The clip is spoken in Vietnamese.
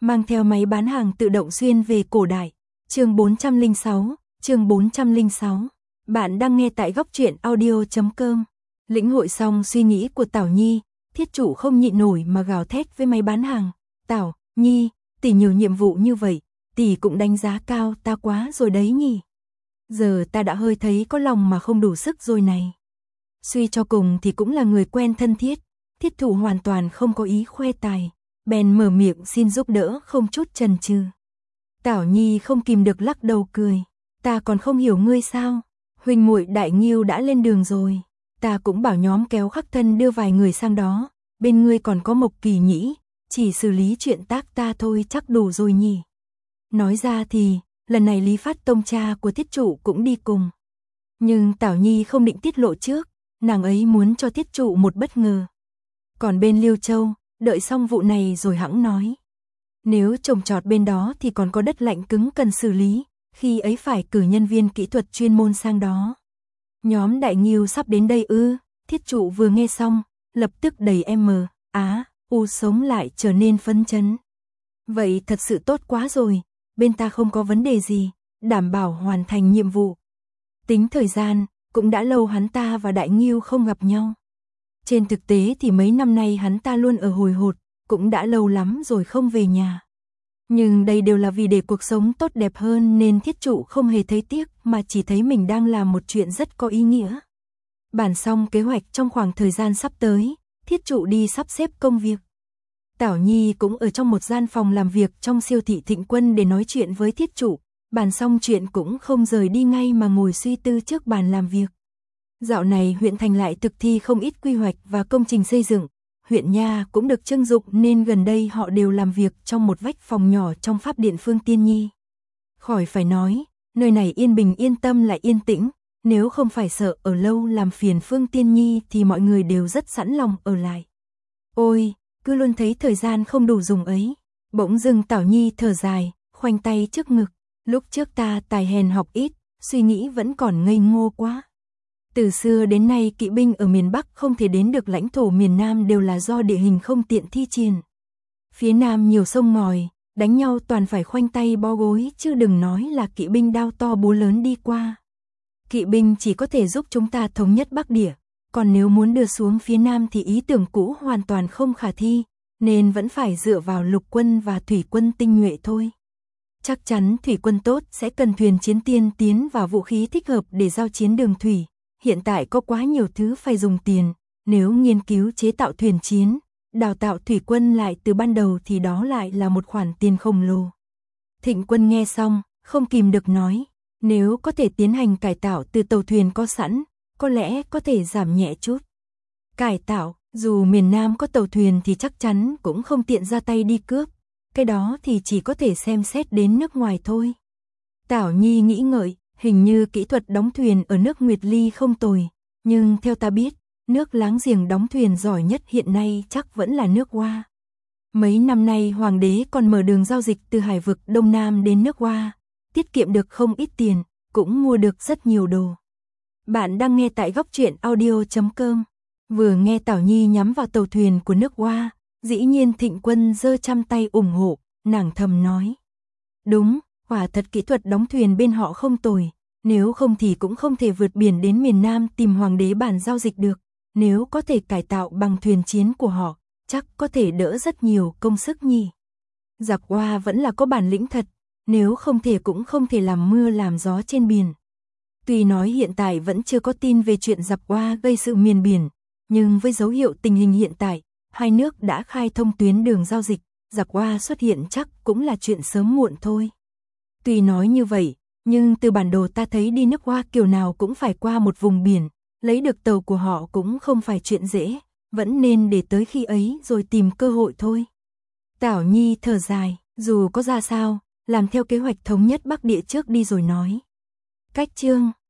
mang theo máy bán hàng tự động xuyên về cổ đại. Chương 406. Bạn đang nghe tại góc truyện audio.com. Lĩnh hội xong suy nghĩ của Tảo Nhi, Thiết Trụ không nhịn nổi mà gào thét với máy bán hàng. Tảo Nhi, tỷ nhiều nhiệm vụ như vậy, tỷ cũng đánh giá cao ta quá rồi đấy nhỉ. Giờ ta đã hơi thấy có lòng mà không đủ sức rồi này. Suy cho cùng thì cũng là người quen thân thiết, Thiết Trụ hoàn toàn không có ý khoe tài, bèn mở miệng xin giúp đỡ không chút chần chừ. Tảo Nhi không kìm được lắc đầu cười, ta còn không hiểu ngươi sao, huynh muội Đại Nghiêu đã lên đường rồi, ta cũng bảo nhóm kéo Khắc Thân đưa vài người sang đó, bên ngươi còn có Mộc Kỳ Nhĩ, chỉ xử lý chuyện tác ta thôi chắc đủ rồi nhỉ. Nói ra thì, lần này Lý Phát Tông cha của Thiết Trụ cũng đi cùng. Nhưng Tảo Nhi không định tiết lộ trước, nàng ấy muốn cho Thiết Trụ một bất ngờ. Còn bên Liêu Châu, đợi xong vụ này rồi hẵng nói. Nếu trồng trọt bên đó thì còn có đất lạnh cứng cần xử lý, khi ấy phải cử nhân viên kỹ thuật chuyên môn sang đó. Nhóm Đại Nghiêu sắp đến đây ư? Thiết Trụ vừa nghe xong, lập tức đầy sống lại trở nên phấn chấn. Vậy thật sự tốt quá rồi, bên ta không có vấn đề gì, đảm bảo hoàn thành nhiệm vụ. Tính thời gian, cũng đã lâu hắn ta và Đại Nghiêu không gặp nhau. Trên thực tế thì mấy năm nay hắn ta luôn ở hồi hột, cũng đã lâu lắm rồi không về nhà. Nhưng đây đều là vì để cuộc sống tốt đẹp hơn nên Thiết Trụ không hề thấy tiếc mà chỉ thấy mình đang làm một chuyện rất có ý nghĩa. Bàn xong kế hoạch trong khoảng thời gian sắp tới, Thiết Trụ đi sắp xếp công việc. Tảo Nhi cũng ở trong một gian phòng làm việc trong siêu thị Thịnh Quân để nói chuyện với Thiết Trụ, bàn xong chuyện cũng không rời đi ngay mà ngồi suy tư trước bàn làm việc. Dạo này huyện thành lại thực thi không ít quy hoạch và công trình xây dựng, huyện nha cũng được trưng dụng nên gần đây họ đều làm việc trong một vách phòng nhỏ trong Pháp Điện Phương Tiên Nhi. Khỏi phải nói, nơi này yên bình yên tâm lại yên tĩnh, nếu không phải sợ ở lâu làm phiền Phương Tiên Nhi thì mọi người đều rất sẵn lòng ở lại. Ôi, cứ luôn thấy thời gian không đủ dùng ấy. Bỗng dưng Tảo Nhi thở dài, khoanh tay trước ngực, lúc trước ta tài hèn học ít, suy nghĩ vẫn còn ngây ngô quá. Từ xưa đến nay kỵ binh ở miền Bắc không thể đến được lãnh thổ miền Nam đều là do địa hình không tiện thi triển. Phía Nam nhiều sông ngòi, đánh nhau toàn phải khoanh tay bó gối chứ đừng nói là kỵ binh đao to búa lớn đi qua. Kỵ binh chỉ có thể giúp chúng ta thống nhất Bắc địa, còn nếu muốn đưa xuống phía Nam thì ý tưởng cũ hoàn toàn không khả thi, nên vẫn phải dựa vào lục quân và thủy quân tinh nhuệ thôi. Chắc chắn thủy quân tốt sẽ cần thuyền chiến tiên tiến và vũ khí thích hợp để giao chiến đường thủy. Hiện tại có quá nhiều thứ phải dùng tiền, nếu nghiên cứu chế tạo thuyền chiến, đào tạo thủy quân lại từ ban đầu thì đó lại là một khoản tiền khổng lồ. Thịnh Quân nghe xong, không kìm được nói, nếu có thể tiến hành cải tạo từ tàu thuyền có sẵn, có lẽ có thể giảm nhẹ chút. Cải tạo, dù miền Nam có tàu thuyền thì chắc chắn cũng không tiện ra tay đi cướp, cái đó thì chỉ có thể xem xét đến nước ngoài thôi. Tảo Nhi nghĩ ngợi, hình như kỹ thuật đóng thuyền ở nước Nguyệt Ly không tồi, nhưng theo ta biết, nước láng giềng đóng thuyền giỏi nhất hiện nay chắc vẫn là nước Hoa. Mấy năm nay hoàng đế còn mở đường giao dịch từ hải vực Đông Nam đến nước Hoa, tiết kiệm được không ít tiền, cũng mua được rất nhiều đồ. Bạn đang nghe tại góc truyện audio.com. Vừa nghe Tảo Nhi nhắm vào tàu thuyền của nước Hoa, dĩ nhiên Thịnh Quân giơ trăm tay ủng hộ, nàng thầm nói. Đúng, quả thật kỹ thuật đóng thuyền bên họ không tồi, nếu không thì cũng không thể vượt biển đến miền Nam tìm hoàng đế bàn giao dịch được, nếu có thể cải tạo bằng thuyền chiến của họ, chắc có thể đỡ rất nhiều công sức nhỉ. Giặc Hoa vẫn là có bản lĩnh thật, nếu không thể cũng không thể làm mưa làm gió trên biển. Tuy nói hiện tại vẫn chưa có tin về chuyện giặc Hoa gây sự miền biển, nhưng với dấu hiệu tình hình hiện tại, hai nước đã khai thông tuyến đường giao dịch, giặc Hoa xuất hiện chắc cũng là chuyện sớm muộn thôi. Tuy nói như vậy, nhưng từ bản đồ ta thấy đi nước Hoa kiểu nào cũng phải qua một vùng biển, lấy được tàu của họ cũng không phải chuyện dễ, vẫn nên để tới khi ấy rồi tìm cơ hội thôi. Tảo Nhi thở dài, dù có ra sao, làm theo kế hoạch thống nhất Bắc địa trước đi rồi nói. Cách chương